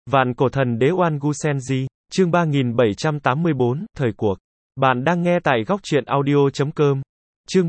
Vạn cổ thần đế Oan Gu Senji, chương 3784, thời cuộc. Bạn đang nghe tại góc truyện audio.com. Chương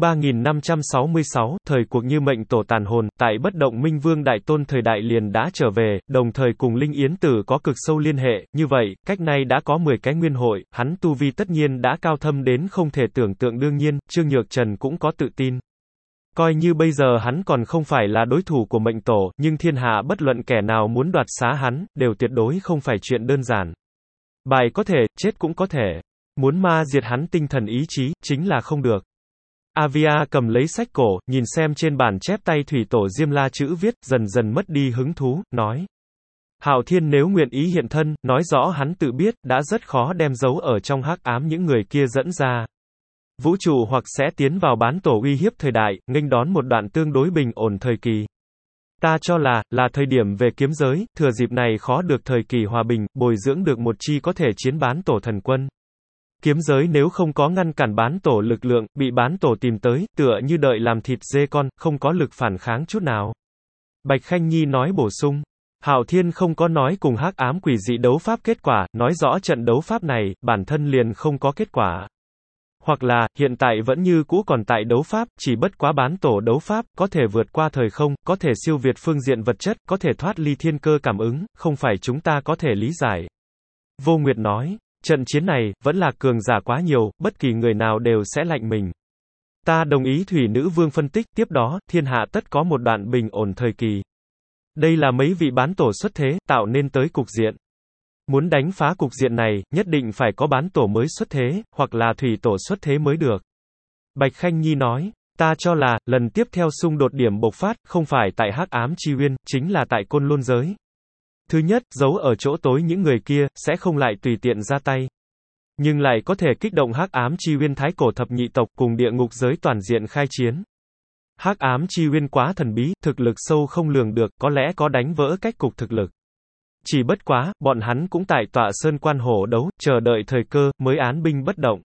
3566, thời cuộc như mệnh tổ tàn hồn, tại bất động minh vương đại tôn thời đại liền đã trở về, đồng thời cùng Linh Yến Tử có cực sâu liên hệ, như vậy, cách nay đã có 10 cái nguyên hội, hắn tu vi tất nhiên đã cao thâm đến không thể tưởng tượng đương nhiên, Trương Nhược Trần cũng có tự tin. Coi như bây giờ hắn còn không phải là đối thủ của mệnh tổ, nhưng thiên hạ bất luận kẻ nào muốn đoạt xá hắn, đều tuyệt đối không phải chuyện đơn giản. Bài có thể, chết cũng có thể. Muốn ma diệt hắn tinh thần ý chí, chính là không được. Avia cầm lấy sách cổ, nhìn xem trên bản chép tay thủy tổ Diêm La chữ viết, dần dần mất đi hứng thú, nói. Hạo Thiên nếu nguyện ý hiện thân, nói rõ hắn tự biết, đã rất khó đem giấu ở trong hắc ám những người kia dẫn ra. Vũ trụ hoặc sẽ tiến vào bán tổ uy hiếp thời đại, nghênh đón một đoạn tương đối bình ổn thời kỳ. Ta cho là thời điểm về kiếm giới, thừa dịp này khó được thời kỳ hòa bình, bồi dưỡng được một chi có thể chiến bán tổ thần quân. Kiếm giới nếu không có ngăn cản bán tổ lực lượng, bị bán tổ tìm tới, tựa như đợi làm thịt dê con, không có lực phản kháng chút nào. Bạch Khanh Nhi nói bổ sung. Hạo Thiên không có nói cùng hắc ám quỷ dị đấu pháp kết quả, nói rõ trận đấu pháp này, bản thân liền không có kết quả. Hoặc là, hiện tại vẫn như cũ còn tại đấu pháp, chỉ bất quá bán tổ đấu pháp, có thể vượt qua thời không, có thể siêu việt phương diện vật chất, có thể thoát ly thiên cơ cảm ứng, không phải chúng ta có thể lý giải. Vô Nguyệt nói, trận chiến này, vẫn là cường giả quá nhiều, bất kỳ người nào đều sẽ lạnh mình. Ta đồng ý Thủy Nữ Vương phân tích, tiếp đó, thiên hạ tất có một đoạn bình ổn thời kỳ. Đây là mấy vị bán tổ xuất thế, tạo nên tới cục diện. Muốn đánh phá cục diện này, nhất định phải có bán tổ mới xuất thế, hoặc là thủy tổ xuất thế mới được. Bạch Khanh Nhi nói, ta cho là, lần tiếp theo xung đột điểm bộc phát, không phải tại hắc ám chi uyên, chính là tại Côn Lôn giới. Thứ nhất, giấu ở chỗ tối những người kia, sẽ không lại tùy tiện ra tay. Nhưng lại có thể kích động hắc ám chi uyên thái cổ thập nhị tộc cùng địa ngục giới toàn diện khai chiến. Hắc ám chi uyên quá thần bí, thực lực sâu không lường được, có lẽ có đánh vỡ cách cục thực lực. Chỉ bất quá, bọn hắn cũng tại tọa sơn quan hổ đấu, chờ đợi thời cơ, mới án binh bất động.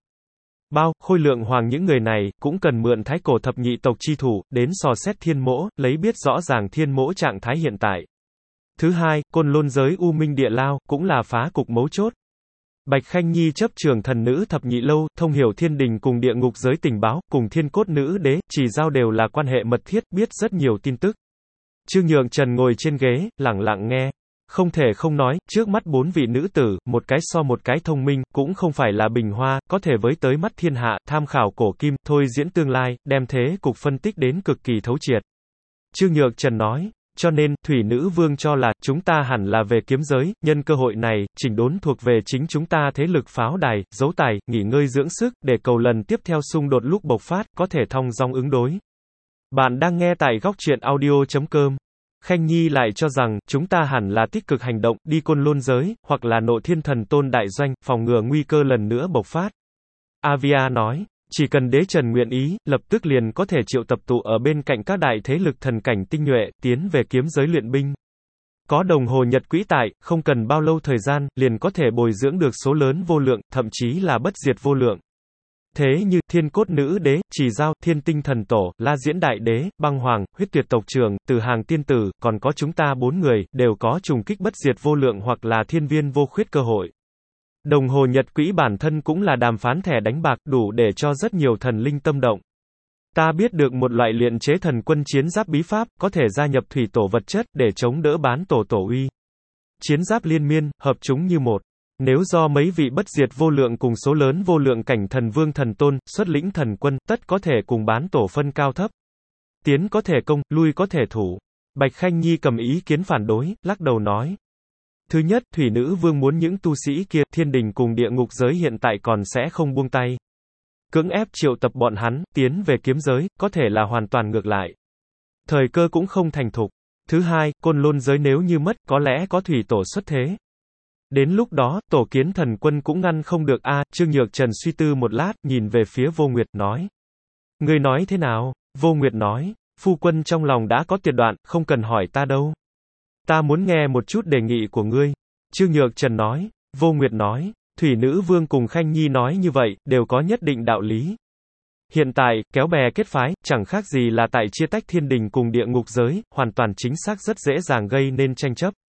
Khôi Lượng Hoàng những người này, cũng cần mượn thái cổ thập nhị tộc chi thủ, đến dò xét thiên mỗ, lấy biết rõ ràng thiên mỗ trạng thái hiện tại. Thứ hai, Côn Lôn giới U Minh Địa Lao, cũng là phá cục mấu chốt. Bạch Khanh Nhi chấp trường thần nữ thập nhị lâu, thông hiểu thiên đình cùng địa ngục giới tình báo, cùng thiên cốt nữ đế, chỉ giao đều là quan hệ mật thiết, biết rất nhiều tin tức. Trương Nhượng Trần ngồi trên ghế, lẳng lặng nghe. Không thể không nói, trước mắt 4 vị nữ tử, một cái so một cái thông minh, cũng không phải là bình hoa, có thể với tới mắt thiên hạ, tham khảo cổ kim, thôi diễn tương lai, đem thế cục phân tích đến cực kỳ thấu triệt. Trương Nhược Trần nói, cho nên, Thủy Nữ Vương cho là, chúng ta hẳn là về kiếm giới, nhân cơ hội này, chỉnh đốn thuộc về chính chúng ta thế lực pháo đài, giấu tài, nghỉ ngơi dưỡng sức, để cầu lần tiếp theo xung đột lúc bộc phát, có thể thong dong ứng đối. Bạn đang nghe tại góc truyện audio.com. Khanh Nhi lại cho rằng, chúng ta hẳn là tích cực hành động, đi Côn Lôn giới, hoặc là Nộ Thiên Thần Tôn đại doanh, phòng ngừa nguy cơ lần nữa bộc phát. Avia nói, chỉ cần đế trần nguyện ý, lập tức liền có thể triệu tập tụ ở bên cạnh các đại thế lực thần cảnh tinh nhuệ, tiến về kiếm giới luyện binh. Có đồng hồ nhật quỹ tại, không cần bao lâu thời gian, liền có thể bồi dưỡng được số lớn vô lượng, thậm chí là bất diệt vô lượng. Thế như, thiên cốt nữ đế, chỉ giao, thiên tinh thần tổ, la diễn đại đế, băng hoàng, huyết tuyệt tộc trưởng, từ hàng tiên tử, còn có chúng ta 4 người, đều có trùng kích bất diệt vô lượng hoặc là thiên viên vô khuyết cơ hội. Đồng hồ nhật quỹ bản thân cũng là đàm phán thẻ đánh bạc, đủ để cho rất nhiều thần linh tâm động. Ta biết được một loại luyện chế thần quân chiến giáp bí pháp, có thể gia nhập thủy tổ vật chất, để chống đỡ bán tổ tổ uy. Chiến giáp liên miên, hợp chúng như một. Nếu do mấy vị bất diệt vô lượng cùng số lớn vô lượng cảnh thần vương thần tôn, xuất lĩnh thần quân, tất có thể cùng bán tổ phân cao thấp. Tiến có thể công, lui có thể thủ. Bạch Khanh Nhi cầm ý kiến phản đối, lắc đầu nói. Thứ nhất, Thủy Nữ Vương muốn những tu sĩ kia, thiên đình cùng địa ngục giới hiện tại còn sẽ không buông tay. Cưỡng ép triệu tập bọn hắn, tiến về kiếm giới, có thể là hoàn toàn ngược lại. Thời cơ cũng không thành thục. Thứ hai, Côn Lôn giới nếu như mất, có lẽ có thủy tổ xuất thế. Đến lúc đó, tổ kiến thần quân cũng ngăn không được Trương Nhược Trần suy tư một lát, nhìn về phía Vô Nguyệt, nói. Ngươi nói thế nào? Vô Nguyệt nói, phu quân trong lòng đã có tuyệt đoạn, không cần hỏi ta đâu. Ta muốn nghe một chút đề nghị của ngươi. Trương Nhược Trần nói, Vô Nguyệt nói, Thủy Nữ Vương cùng Khanh Nhi nói như vậy, đều có nhất định đạo lý. Hiện tại, kéo bè kết phái, chẳng khác gì là tại chia tách thiên đình cùng địa ngục giới, hoàn toàn chính xác rất dễ dàng gây nên tranh chấp.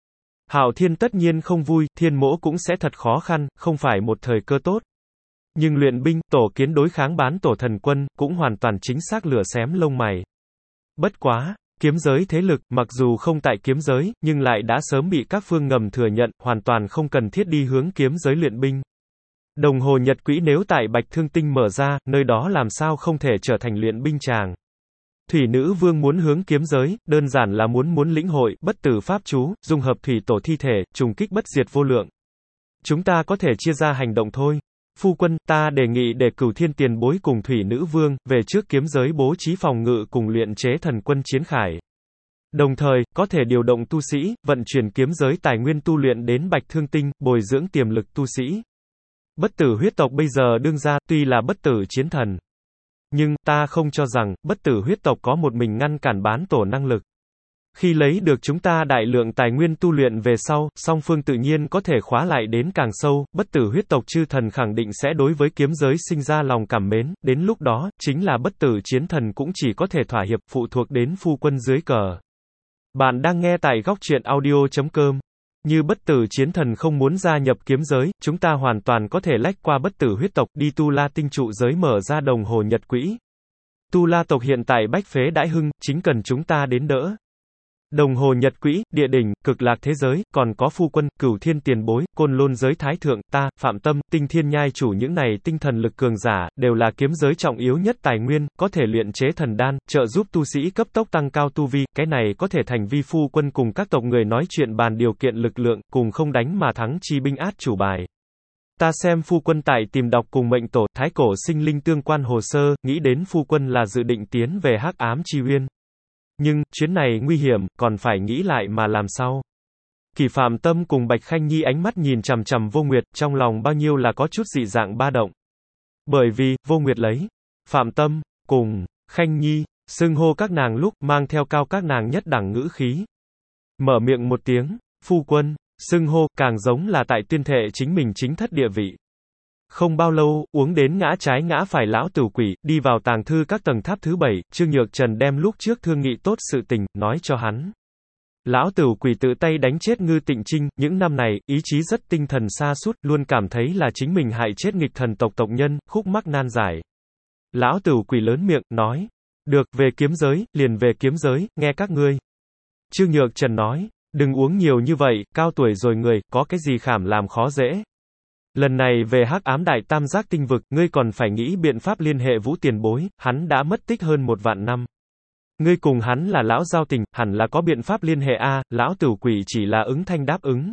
Hạo Thiên tất nhiên không vui, Thiên Mỗ cũng sẽ thật khó khăn, không phải một thời cơ tốt. Nhưng luyện binh, tổ kiến đối kháng bán tổ thần quân, cũng hoàn toàn chính xác lửa xém lông mày. Bất quá, kiếm giới thế lực, mặc dù không tại kiếm giới, nhưng lại đã sớm bị các phương ngầm thừa nhận, hoàn toàn không cần thiết đi hướng kiếm giới luyện binh. Đồng hồ nhật quỹ nếu tại Bạch Thương Tinh mở ra, nơi đó làm sao không thể trở thành luyện binh tràng. Thủy Nữ Vương muốn hướng kiếm giới, đơn giản là muốn lĩnh hội, bất tử pháp chú, dung hợp thủy tổ thi thể, trùng kích bất diệt vô lượng. Chúng ta có thể chia ra hành động thôi. Phu quân, ta đề nghị để Cửu Thiên Tiền Bối cùng Thủy Nữ Vương, về trước kiếm giới bố trí phòng ngự cùng luyện chế thần quân chiến khải. Đồng thời, có thể điều động tu sĩ, vận chuyển kiếm giới tài nguyên tu luyện đến Bạch Thương Tinh, bồi dưỡng tiềm lực tu sĩ. Bất tử huyết tộc bây giờ đương ra, tuy là bất tử chiến thần. Nhưng, ta không cho rằng, bất tử huyết tộc có một mình ngăn cản bán tổ năng lực. Khi lấy được chúng ta đại lượng tài nguyên tu luyện về sau, song phương tự nhiên có thể khóa lại đến càng sâu, bất tử huyết tộc chư thần khẳng định sẽ đối với kiếm giới sinh ra lòng cảm mến, đến lúc đó, chính là bất tử chiến thần cũng chỉ có thể thỏa hiệp, phụ thuộc đến phu quân dưới cờ. Bạn đang nghe tại góc truyện audio.com. Như bất tử chiến thần không muốn gia nhập kiếm giới, chúng ta hoàn toàn có thể lách qua bất tử huyết tộc, đi Tu La tinh trụ giới mở ra đồng hồ nhật quỹ. Tu La tộc hiện tại bách phế đãi hưng, chính cần chúng ta đến đỡ. Đồng hồ nhật quỹ, địa đỉnh, cực lạc thế giới, còn có phu quân, Cửu Thiên Tiền Bối, Côn Lôn giới thái thượng, ta, Phạm Tâm, Tinh Thiên Nhai chủ những này tinh thần lực cường giả, đều là kiếm giới trọng yếu nhất tài nguyên, có thể luyện chế thần đan, trợ giúp tu sĩ cấp tốc tăng cao tu vi, cái này có thể thành vi phu quân cùng các tộc người nói chuyện bàn điều kiện lực lượng, cùng không đánh mà thắng chi binh át chủ bài. Ta xem phu quân tại tìm đọc cùng mệnh tổ, thái cổ sinh linh tương quan hồ sơ, nghĩ đến phu quân là dự định tiến về Hắc Ám Chi Uyên. Nhưng, chuyến này nguy hiểm, còn phải nghĩ lại mà làm sao. Kỳ Phạm Tâm cùng Bạch Khanh Nhi ánh mắt nhìn chằm chằm Vô Nguyệt, trong lòng bao nhiêu là có chút dị dạng ba động. Bởi vì, Vô Nguyệt lấy Phạm Tâm, cùng Khanh Nhi, xưng hô các nàng lúc, mang theo cao các nàng nhất đẳng ngữ khí. Mở miệng một tiếng, phu quân, xưng hô, càng giống là tại tuyên thệ chính mình chính thất địa vị. Không bao lâu, uống đến ngã trái ngã phải lão tử quỷ, đi vào tàng thư các tầng tháp thứ 7, Trương Nhược Trần đem lúc trước thương nghị tốt sự tình, nói cho hắn. Lão tử quỷ tự tay đánh chết Ngư Tịnh Trinh, những năm này, ý chí rất tinh thần sa sút, luôn cảm thấy là chính mình hại chết nghịch thần tộc tộc nhân, khúc mắc nan giải. Lão tử quỷ lớn miệng, nói. Được, về kiếm giới, liền về kiếm giới, nghe các ngươi. Trương Nhược Trần nói, đừng uống nhiều như vậy, cao tuổi rồi người, có cái gì khảm làm khó dễ. Lần này về Hắc Ám Đại Tam Giác tinh vực, ngươi còn phải nghĩ biện pháp liên hệ Vũ Tiền Bối, hắn đã mất tích hơn 1 vạn năm. Ngươi cùng hắn là lão giao tình, hẳn là có biện pháp liên hệ a, lão tử quỷ chỉ là ứng thanh đáp ứng.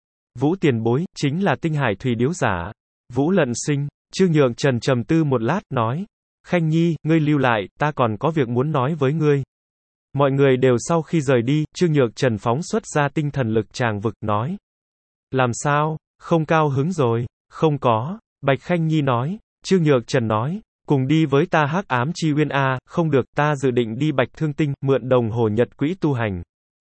Vũ Tiền Bối, chính là tinh hải thủy điếu giả. Vũ Lận Sinh, Trương Nhược Trần trầm tư một lát, nói. Khanh Nhi, ngươi lưu lại, ta còn có việc muốn nói với ngươi. Mọi người đều sau khi rời đi, Trương Nhược Trần phóng xuất ra tinh thần lực tràng vực, nói. Làm sao? Không cao hứng rồi, không có, Bạch Khanh Nhi nói, Trương Nhược Trần nói, cùng đi với ta Hắc Ám Chi Uyên a, không được, ta dự định đi Bạch Thương Tinh, mượn đồng hồ nhật quỹ tu hành.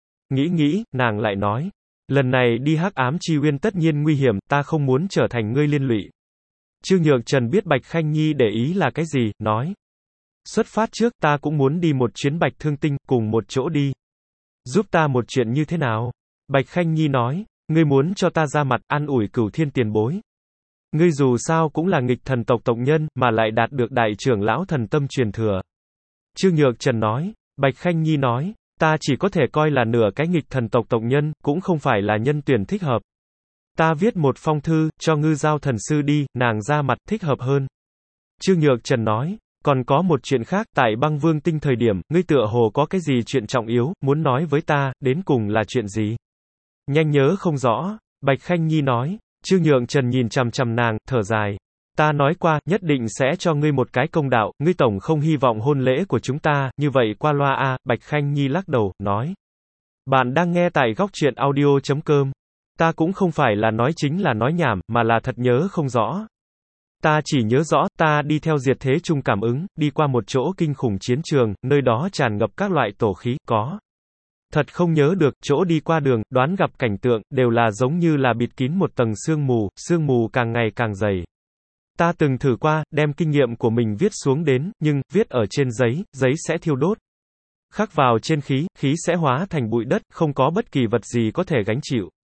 Nghĩ, nàng lại nói, lần này đi Hắc Ám Chi Uyên tất nhiên nguy hiểm, ta không muốn trở thành ngươi liên lụy. Trương Nhược Trần biết Bạch Khanh Nhi để ý là cái gì, nói, xuất phát trước ta cũng muốn đi một chuyến Bạch Thương Tinh, cùng một chỗ đi. Giúp ta một chuyện như thế nào? Bạch Khanh Nhi nói, ngươi muốn cho ta ra mặt, an ủi Cửu Thiên Tiền Bối. Ngươi dù sao cũng là nghịch thần tộc tộc nhân, mà lại đạt được đại trưởng lão thần tâm truyền thừa. Trương Nhược Trần nói, Bạch Khanh Nhi nói, ta chỉ có thể coi là nửa cái nghịch thần tộc tộc nhân, cũng không phải là nhân tuyển thích hợp. Ta viết một phong thư, cho Ngư Giao thần sư đi, nàng ra mặt, thích hợp hơn. Trương Nhược Trần nói, còn có một chuyện khác, tại Băng Vương Tinh thời điểm, ngươi tựa hồ có cái gì chuyện trọng yếu, muốn nói với ta, đến cùng là chuyện gì? Nhanh nhớ không rõ, Bạch Khanh Nhi nói. Trương Nhược Trần nhìn chằm chằm nàng, thở dài. Ta nói qua, nhất định sẽ cho ngươi một cái công đạo, ngươi tổng không hy vọng hôn lễ của chúng ta, như vậy qua loa a, Bạch Khanh Nhi lắc đầu, nói. Bạn đang nghe tại góc truyện audio.com. Ta cũng không phải là nói chính là nói nhảm, mà là thật nhớ không rõ. Ta chỉ nhớ rõ, ta đi theo diệt thế chung cảm ứng, đi qua một chỗ kinh khủng chiến trường, nơi đó tràn ngập các loại tổ khí, có. Thật không nhớ được, chỗ đi qua đường, đoán gặp cảnh tượng, đều là giống như là bịt kín một tầng sương mù càng ngày càng dày. Ta từng thử qua, đem kinh nghiệm của mình viết xuống đến, nhưng, viết ở trên giấy, giấy sẽ thiêu đốt. Khắc vào trên khí, khí sẽ hóa thành bụi đất, không có bất kỳ vật gì có thể gánh chịu.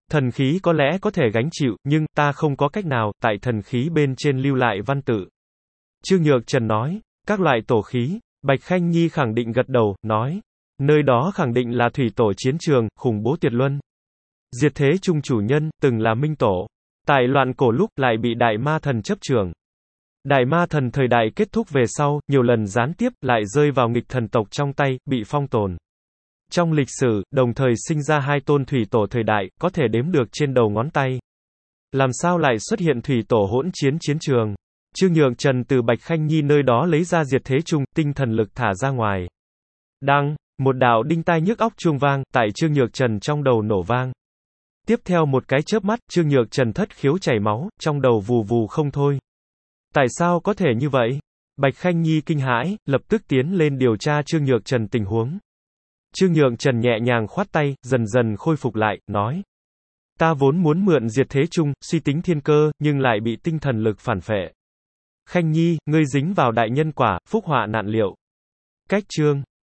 Thần khí có lẽ có thể gánh chịu, nhưng, ta không có cách nào, tại thần khí bên trên lưu lại văn tự. Trương Nhược Trần nói, các loại tổ khí, Bạch Khanh Nhi khẳng định gật đầu, nói, nơi đó khẳng định là thủy tổ chiến trường, khủng bố tuyệt luân. Diệt thế trung chủ nhân, từng là minh tổ. Tại loạn cổ lúc, lại bị đại ma thần chấp trưởng. Đại ma thần thời đại kết thúc về sau, nhiều lần gián tiếp, lại rơi vào nghịch thần tộc trong tay, bị phong tồn. Trong lịch sử, đồng thời sinh ra hai tôn thủy tổ thời đại, có thể đếm được trên đầu ngón tay. Làm sao lại xuất hiện thủy tổ hỗn chiến chiến trường? Trương Nhược Trần từ Bạch Khanh Nhi nơi đó lấy ra diệt thế trung, tinh thần lực thả ra ngoài. Đăng, một đạo đinh tai nhức óc chuông vang, tại Trương Nhược Trần trong đầu nổ vang. Tiếp theo một cái chớp mắt, Trương Nhược Trần thất khiếu chảy máu, trong đầu vù vù không thôi. Tại sao có thể như vậy? Bạch Khanh Nhi kinh hãi, lập tức tiến lên điều tra Trương Nhược Trần tình huống. Trương Nhược Trần nhẹ nhàng khoát tay, dần dần khôi phục lại, nói. Ta vốn muốn mượn diệt thế chung, suy tính thiên cơ, nhưng lại bị tinh thần lực phản phệ. Khanh Nhi, ngươi dính vào đại nhân quả, phúc họa nạn liệu. Cách chương